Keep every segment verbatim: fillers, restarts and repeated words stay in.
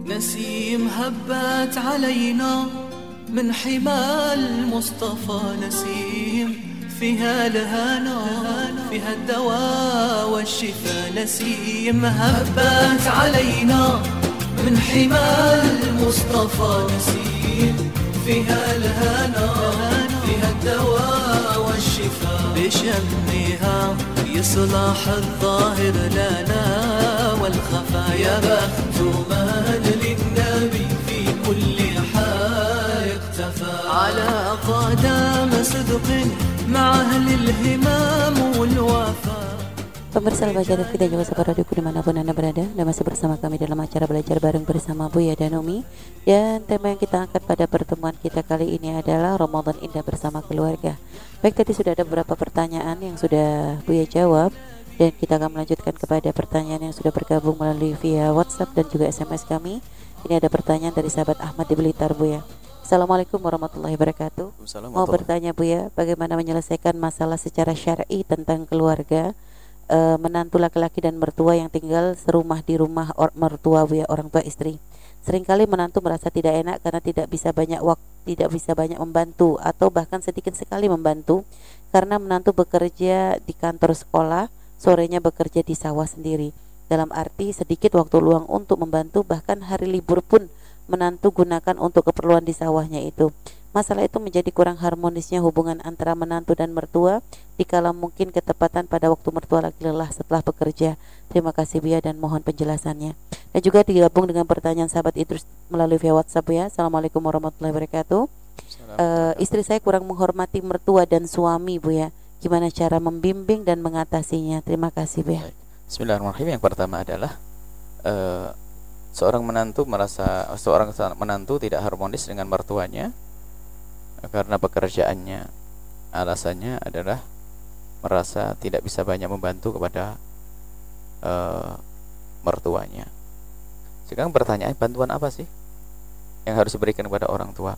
نسيم هبت علينا من حمى المصطفى نسيم فيها الهنا فيها الدواء والشفاء نسيم هبت علينا من حمى المصطفى نسيم فيها الهنا فيها الدواء والشفاء بشمها يصلح الظاهر لنا والخفا يا بخت من للنبي في كل حال اقتفى على قدم صدق مع أهل الهمام والوفا. Pemirsa Lembaga T V dan juga sahabat radioku dimanapun Anda berada, dan masih bersama kami dalam acara belajar bareng bersama Buya dan Umi. Dan tema yang kita angkat pada pertemuan kita kali ini adalah Ramadan Indah bersama keluarga. Baik, tadi sudah ada beberapa pertanyaan yang sudah Buya jawab, dan kita akan melanjutkan kepada pertanyaan yang sudah bergabung melalui via WhatsApp dan juga S M S kami. Ini ada pertanyaan dari sahabat Ahmad di Blitar, Buya. Assalamualaikum warahmatullahi wabarakatuh. Mau bertanya Buya, bagaimana menyelesaikan masalah secara syar'i tentang keluarga, e, menantu laki-laki dan mertua yang tinggal serumah di rumah or- mertua Buya, orang tua istri. Seringkali menantu merasa tidak enak karena tidak bisa banyak waktu, tidak bisa banyak membantu atau bahkan sedikit sekali membantu karena menantu bekerja di kantor sekolah, sorenya bekerja di sawah sendiri. Dalam arti sedikit waktu luang untuk membantu, bahkan hari libur pun menantu gunakan untuk keperluan di sawahnya itu. Masalah itu menjadi kurang harmonisnya hubungan antara menantu dan mertua dikala mungkin ketepatan pada waktu mertua lagi lelah setelah bekerja. Terima kasih Buya dan mohon penjelasannya. Dan juga digabung dengan pertanyaan sahabat Idrus melalui via WhatsApp ya. Assalamualaikum warahmatullahi wabarakatuh. Uh, istri saya kurang menghormati mertua dan suami Buya. Gimana cara membimbing dan mengatasinya? Terima kasih Buya. Bismillahirrahmanirrahim. Yang pertama adalah uh, seorang menantu merasa seorang menantu tidak harmonis dengan mertuanya karena pekerjaannya. Alasannya adalah merasa tidak bisa banyak membantu kepada uh, mertuanya. Sekarang pertanyaan, bantuan apa sih yang harus diberikan kepada orang tua?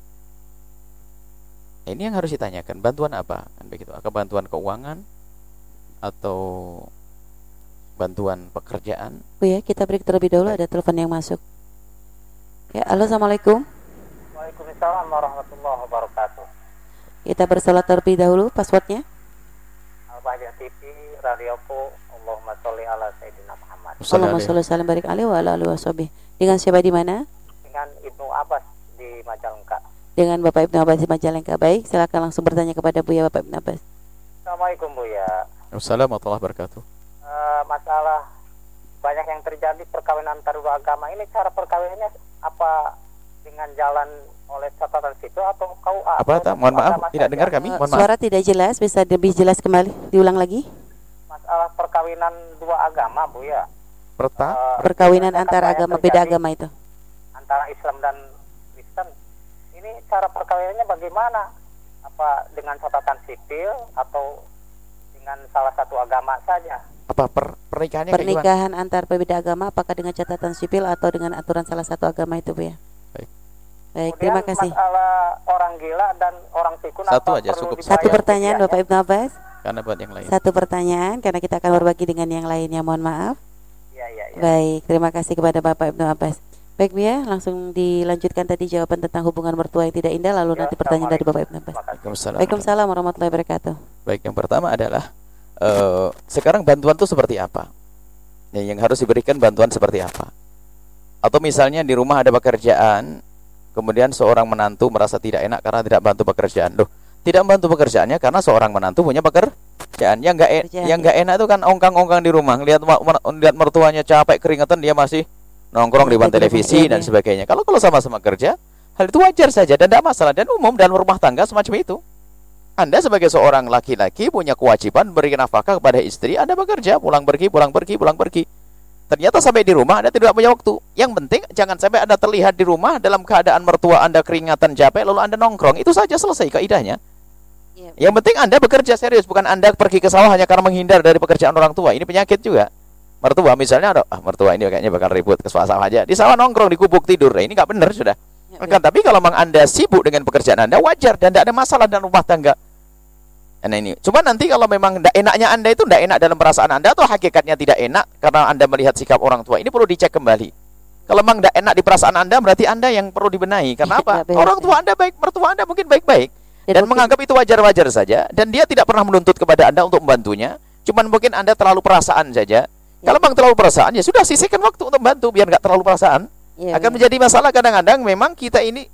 Ini yang harus ditanyakan, bantuan apa? Kan begitu. Apakah bantuan keuangan atau bantuan pekerjaan? Oh ya, kita break terlebih dahulu. Baik. Ada telepon yang masuk. Ya, halo, assalamualaikum. Waalaikumsalam warahmatullahi wabarakatuh. Kita bersolat terlebih dahulu. Passwordnya? Al-Bahjah T V, radioku. Allahumma sholli ala Sayyidina Muhammad. Allahumma sholli salam barik alaihi wa ala alihi washabihi. Dengan siapa di mana? Dengan Ibnu Abbas di Majalengka. Dengan Bapak Ibnu Abbas di Majalengka. Baik, silakan langsung bertanya kepada Buya Bapak Ibnu Abbas. Assalamualaikum Buya. Assalamualaikum warahmatullahi wabarakatuh. Uh, masalah banyak yang terjadi perkawinan antar dua agama ini, cara perkawinannya apa dengan jalan oleh catatan sipil atau K U A? Apa tak? Mohon maaf, tidak dengar kami. Mohon maaf. Suara tidak jelas, bisa lebih jelas kembali, diulang lagi. Masalah perkawinan dua agama Buya. Perta? Uh, perkawinan antara agama, beda agama itu. Antara Islam dan Kristen. Ini cara perkawinannya bagaimana? Apa dengan catatan sipil atau dengan salah satu agama saja? Apa per, pernikahannya pernikahan antar berbeda agama apakah dengan catatan sipil atau dengan aturan salah satu agama itu Bu ya? Baik. Baik, terima kasih. Masalah orang gila dan orang pikun satu apa aja cukup. Satu pertanyaan Bapak Ibnu Abbas. Karena buat yang lain. Satu pertanyaan karena kita akan berbagi dengan yang lainnya, mohon maaf. Iya, iya, iya. Baik, terima kasih kepada Bapak Ibnu Abbas. Baik Bu ya, langsung dilanjutkan tadi jawaban tentang hubungan mertua yang tidak indah, lalu ya, nanti pertanyaan dari Bapak Ibnu Abbas. Waalaikumsalam. Waalaikumsalam warahmatullahi wabarakatuh. Baik, yang pertama adalah uh, sekarang bantuan itu seperti apa? Ya, yang harus diberikan bantuan seperti apa? Atau misalnya di rumah ada pekerjaan, kemudian seorang menantu merasa tidak enak karena tidak bantu pekerjaan. Loh, tidak bantu pekerjaannya karena seorang menantu punya pekerjaan. Yang enggak en- yang enggak enak itu kan ongkang-ongkang di rumah, lihat lihat mertuanya capek keringetan, dia masih nongkrong di depan televisi dan sebagainya. Kalau kalau sama-sama kerja, hal itu wajar saja dan tidak masalah, dan umum dalam rumah tangga semacam itu. Anda sebagai seorang laki-laki punya kewajiban beri nafkah kepada istri. Anda bekerja, pulang pergi, pulang pergi, pulang pergi. Ternyata sampai di rumah Anda tidak punya waktu. Yang penting jangan sampai Anda terlihat di rumah dalam keadaan mertua Anda keringatan capek lalu Anda nongkrong. Itu saja, selesai kaidahnya. Ya. Yang penting Anda bekerja serius, bukan Anda pergi ke sawah hanya karena menghindar dari pekerjaan orang tua. Ini penyakit juga. Mertua misalnya ada, ah mertua ini kayaknya bakal ribut, ke sawah aja. Di sawah nongkrong, di gubuk tidur. Nah, ini nggak benar sudah. Ya, kan, tapi kalau memang Anda sibuk dengan pekerjaan Anda, wajar dan tidak ada masalah dalam rumah tangga. Nah ini, cuma nanti kalau memang tidak enaknya Anda itu tidak enak dalam perasaan Anda atau hakikatnya tidak enak karena Anda melihat sikap orang tua, ini perlu dicek kembali. Kalau memang tidak enak di perasaan Anda, berarti Anda yang perlu dibenahi. Karena apa? Orang tua Anda baik, mertua Anda mungkin baik-baik dan menganggap itu wajar-wajar saja, dan dia tidak pernah menuntut kepada Anda untuk membantunya. Cuman mungkin Anda terlalu perasaan saja. Ya. Kalau memang terlalu perasaan, ya sudah sisihkan waktu untuk membantu biar nggak terlalu perasaan. Ya, akan ya. menjadi masalah kadang-kadang memang kita ini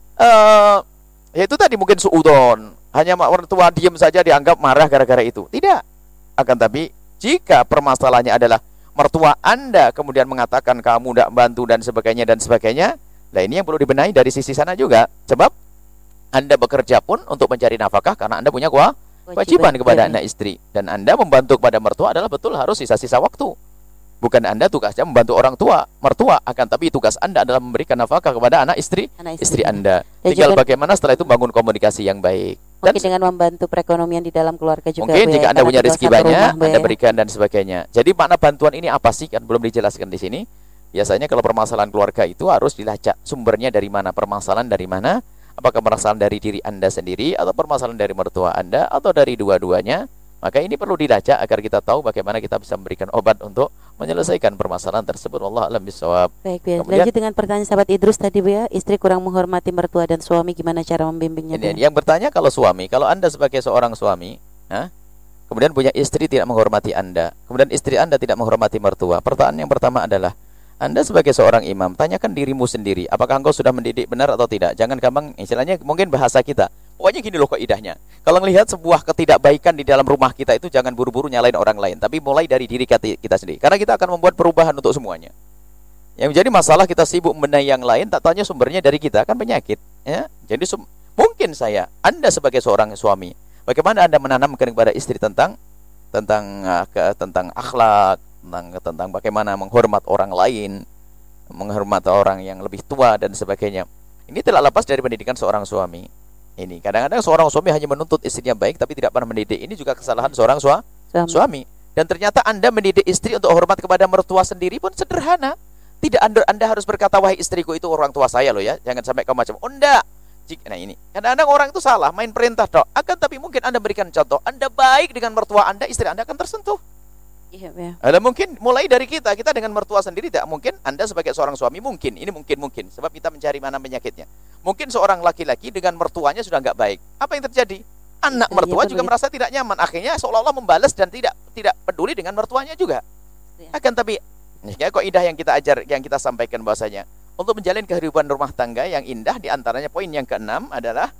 uh, ya itu tadi mungkin suudon, hanya orang tua diam saja dianggap marah gara-gara itu. Tidak. Akan tapi jika permasalahannya adalah mertua Anda kemudian mengatakan kamu tidak bantu dan sebagainya dan sebagainya, lah ini yang perlu dibenahi dari sisi sana juga. Sebab Anda bekerja pun untuk mencari nafkah karena Anda punya kewajiban kepada anak istri, dan Anda membantu kepada mertua adalah betul harus sisa-sisa waktu. Bukan Anda tugasnya membantu orang tua, mertua, akan tapi tugas Anda adalah memberikan nafkah kepada anak istri, anak istri, istri Anda. Dan tinggal bagaimana setelah itu bangun komunikasi yang baik. Mungkin dan dengan membantu perekonomian di dalam keluarga juga. Mungkin jika ya, Anda punya rezeki banyak, rumah, Anda berikan dan sebagainya. Jadi makna bantuan ini apa sih? Kan belum dijelaskan di sini. Biasanya kalau permasalahan keluarga itu harus dilacak sumbernya dari mana, permasalahan dari mana. Apakah permasalahan dari diri Anda sendiri, atau permasalahan dari mertua Anda, atau dari dua-duanya. Maka ini perlu dilacak agar kita tahu bagaimana kita bisa memberikan obat untuk menyelesaikan permasalahan tersebut. Wallahu a'lam bishawab. Baik, Bu. Lanjut dengan pertanyaan sahabat Idrus tadi, Bu ya. Istri kurang menghormati mertua dan suami, gimana cara membimbingnya? Ini, yang bertanya kalau suami, kalau Anda sebagai seorang suami, ha? kemudian punya istri tidak menghormati Anda, kemudian istri Anda tidak menghormati mertua. Pertanyaan yang pertama adalah, Anda sebagai seorang imam, tanyakan dirimu sendiri, apakah engkau sudah mendidik benar atau tidak. Jangan gampang, istilahnya mungkin bahasa kita, pokoknya gini loh kaidahnya. Kalau melihat sebuah ketidakbaikan di dalam rumah kita itu, jangan buru-buru nyalain orang lain, tapi mulai dari diri kita sendiri. Karena kita akan membuat perubahan untuk semuanya. Yang menjadi masalah kita sibuk membenahi yang lain, tak tanya sumbernya dari kita, kan penyakit. Ya? Jadi mungkin saya, Anda sebagai seorang suami, bagaimana Anda menanamkan kepada istri tentang tentang uh, ke, tentang akhlak, tentang tentang bagaimana menghormat orang lain, menghormat orang yang lebih tua dan sebagainya. Ini tidak lepas dari pendidikan seorang suami. Ini kadang-kadang seorang suami hanya menuntut istrinya baik tapi tidak pernah mendidik. Ini juga kesalahan seorang sua, suami. suami. Dan ternyata Anda mendidik istri untuk hormat kepada mertua sendiri pun sederhana. Tidak anda, anda harus berkata, wahai istriku itu orang tua saya loh ya. Jangan sampai kamu macam, oh enggak. Nah ini, kadang-kadang orang itu salah, main perintah dok. Akan tapi mungkin Anda berikan contoh. Anda baik dengan mertua Anda, istri Anda akan tersentuh. Iya, ya. Ada mungkin mulai dari kita, kita dengan mertua sendiri tidak mungkin. Anda sebagai seorang suami mungkin, ini mungkin mungkin. Sebab kita mencari mana penyakitnya. Mungkin seorang laki-laki dengan mertuanya sudah nggak baik. Apa yang terjadi? Anak mertua ya, juga merasa tidak nyaman. Akhirnya seolah-olah membalas dan tidak tidak peduli dengan mertuanya juga. Ya. Akan tapi, ini kaidah yang kita ajar, yang kita sampaikan bahwasanya untuk menjalin kehidupan rumah tangga yang indah, diantaranya poin yang keenam adalah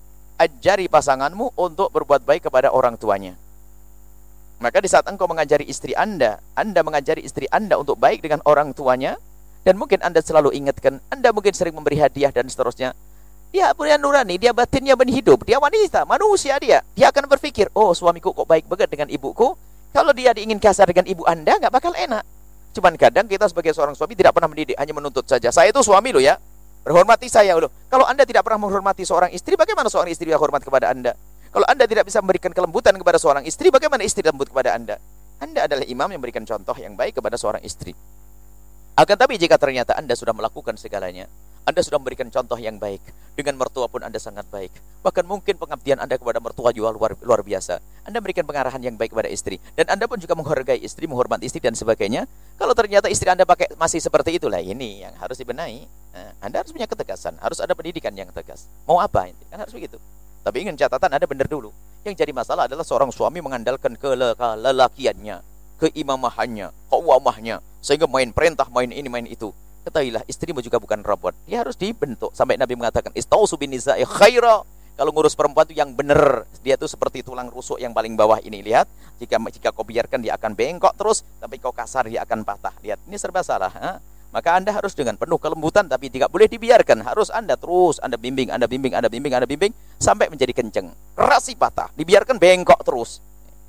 ajari pasanganmu untuk berbuat baik kepada orang tuanya. Maka di saat engkau mengajari istri Anda, Anda mengajari istri Anda untuk baik dengan orang tuanya, dan mungkin Anda selalu ingatkan, Anda mungkin sering memberi hadiah dan seterusnya. Dia punya nurani, dia batinnya berhidup, dia wanita, manusia dia. Dia akan berpikir, oh suamiku kok baik banget dengan ibuku. Kalau dia diingin kasar dengan ibu Anda, nggak bakal enak. Cuman kadang kita sebagai seorang suami tidak pernah mendidik, hanya menuntut saja. Saya itu suami loh ya, berhormati saya loh. Kalau Anda tidak pernah menghormati seorang istri, bagaimana seorang istri yang hormat kepada Anda? Kalau Anda tidak bisa memberikan kelembutan kepada seorang istri, bagaimana istri lembut kepada Anda? Anda adalah imam yang memberikan contoh yang baik kepada seorang istri. Akan tapi jika ternyata Anda sudah melakukan segalanya, Anda sudah memberikan contoh yang baik, dengan mertua pun Anda sangat baik, bahkan mungkin pengabdian Anda kepada mertua juga luar, luar biasa. Anda berikan pengarahan yang baik kepada istri, dan Anda pun juga menghargai istri, menghormati istri dan sebagainya. Kalau ternyata istri Anda pakai masih seperti itulah, ini yang harus dibenahi. Nah, Anda harus punya ketegasan, harus ada pendidikan yang tegas. Mau apa? Kan harus begitu. Tapi ingin catatan Anda benar dulu. Yang jadi masalah adalah seorang suami mengandalkan kelelakiannya, keimamahannya, keuamahnya, sehingga main perintah, main ini, main itu. Ketahuilah, istrimu juga bukan robot. Dia harus dibentuk. Sampai Nabi mengatakan, istausu bin nisa'i khaira. Kalau ngurus perempuan itu yang benar. Dia itu seperti tulang rusuk yang paling bawah ini. Lihat, jika jika kau biarkan dia akan bengkok terus, tapi kau kasar dia akan patah. Lihat, ini serba salah. Ha? Maka Anda harus dengan penuh kelembutan, tapi tidak boleh dibiarkan. Harus Anda terus, Anda bimbing, Anda bimbing, Anda bimbing, Anda bimbing, sampai menjadi kenceng. Rasi patah, dibiarkan bengkok terus.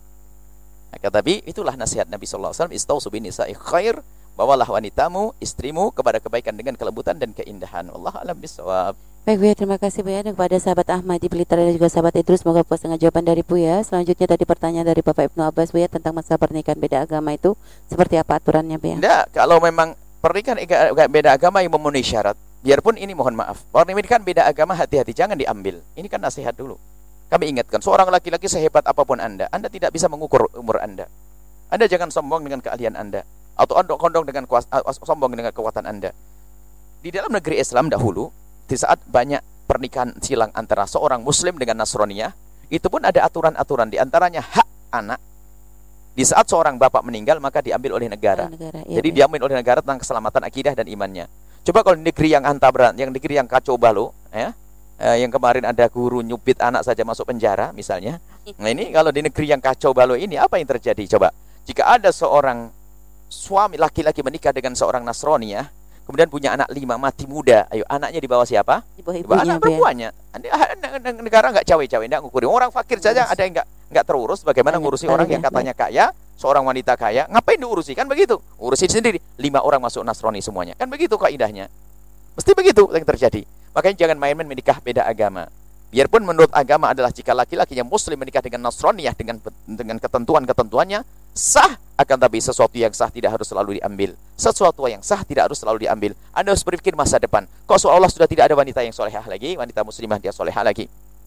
Maka tapi itulah nasihat Nabi sallallahu alaihi wasallam, istausu bin nisa'i khair. Bawalah wanitamu, istrimu kepada kebaikan dengan kelembutan dan keindahan. Wallahu a'lam bishawab. Baik Bu ya, terima kasih Bu ya. Dan kepada sahabat Ahmad di Blitar dan juga sahabat Idrus, semoga puas dengan jawaban dari Bu ya. Selanjutnya tadi pertanyaan dari Bapak Ibnu Abbas Bu ya, tentang masalah pernikahan beda agama itu seperti apa aturannya Bu ya? Tidak, kalau memang pernikahan beda agama yang memenuhi syarat, biarpun ini mohon maaf, pernikahan beda agama hati-hati, jangan diambil. Ini kan nasihat dulu. Kami ingatkan, seorang laki-laki sehebat apapun Anda, Anda tidak bisa mengukur umur Anda. Anda jangan sombong dengan keahlian Anda, atau Anda kondong dengan kuas, sombong dengan kekuatan Anda. di dalam negeri Islam dahulu, di saat banyak pernikahan silang antara seorang muslim dengan Nasraniyah, itu pun ada aturan-aturan, di antaranya hak anak. Di saat seorang bapak meninggal, maka diambil oleh negara. Oh, negara, iya, Jadi iya. diambil oleh negara tentang keselamatan akidah dan imannya. Coba kalau di negeri yang hantaberan, yang negeri yang kacau balau, ya, eh, yang kemarin ada guru nyubit anak saja masuk penjara misalnya. Nah ini kalau di negeri yang kacau balau ini, apa yang terjadi? Coba, jika ada seorang suami laki-laki menikah dengan seorang Nasraniyah, kemudian punya anak lima, mati muda, ayo anaknya di bawah siapa? Di bawah Di bawah ibunya, anak Bu, ya. perempuannya. Negara nggak cawe-cawe, nggak ngukuri. Orang fakir saja Yes. ada yang nggak nggak terurus. Bagaimana Banyak ngurusi sekali orang ya, yang katanya kaya, seorang wanita kaya, ngapain diurusi? Kan begitu. Urusin sendiri. Lima orang masuk Nasrani semuanya. Kan begitu kaidahnya. Mesti begitu yang terjadi. Makanya jangan main-main menikah beda agama. Biarpun menurut agama adalah jika laki-laki yang muslim menikah dengan Nasraniyah dengan dengan ketentuan-ketentuannya sah, akan tapi sesuatu yang sah tidak harus selalu diambil. Sesuatu yang sah tidak harus selalu diambil. Anda harus berpikir masa depan. Kok seolah sudah tidak ada wanita yang solehah lagi, wanita muslimah dia solehah lagi.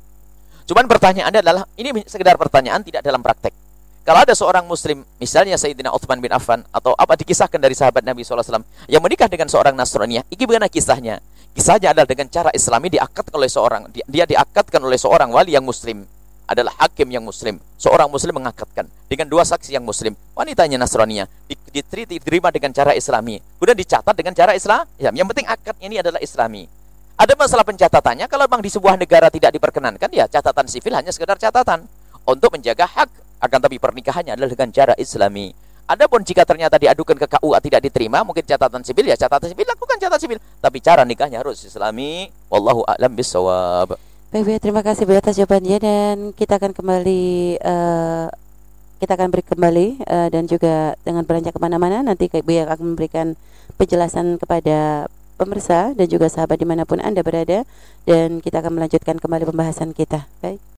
Cuman pertanyaannya adalah, ini sekedar pertanyaan tidak dalam praktek. Kalau ada seorang muslim, misalnya Sayyidina Utsman bin Affan, atau apa dikisahkan dari sahabat Nabi shallallahu alaihi wasallam yang menikah dengan seorang Nasraniyah, ini bagaimana kisahnya? Kisahnya adalah dengan cara Islami diakad oleh seorang, dia, dia diakadkan oleh seorang wali yang muslim, adalah hakim yang muslim. Seorang muslim mengakadkan dengan dua saksi yang muslim. Wanitanya Nasraniyah diterima dengan cara Islami, kemudian dicatat dengan cara Islam. Yang penting akad ini adalah Islami. Ada masalah pencatatannya, kalau memang di sebuah negara tidak diperkenankan, ya catatan sivil hanya sekedar catatan untuk menjaga hak, akan tapi pernikahannya adalah dengan cara Islami. Adapun jika ternyata diadukan ke K U A tidak diterima, mungkin catatan sipil, ya catatan sipil, lakukan catatan sipil, tapi cara nikahnya harus Islami. Wallahu a'lam bissawab. Baik, Bu, terima kasih Bu atas jawabannya, dan kita akan kembali uh, kita akan beri kembali uh, dan juga dengan beranjak kemana-mana nanti Bu yang akan memberikan penjelasan kepada pemirsa dan juga sahabat dimanapun Anda berada, dan kita akan melanjutkan kembali pembahasan kita. Baik.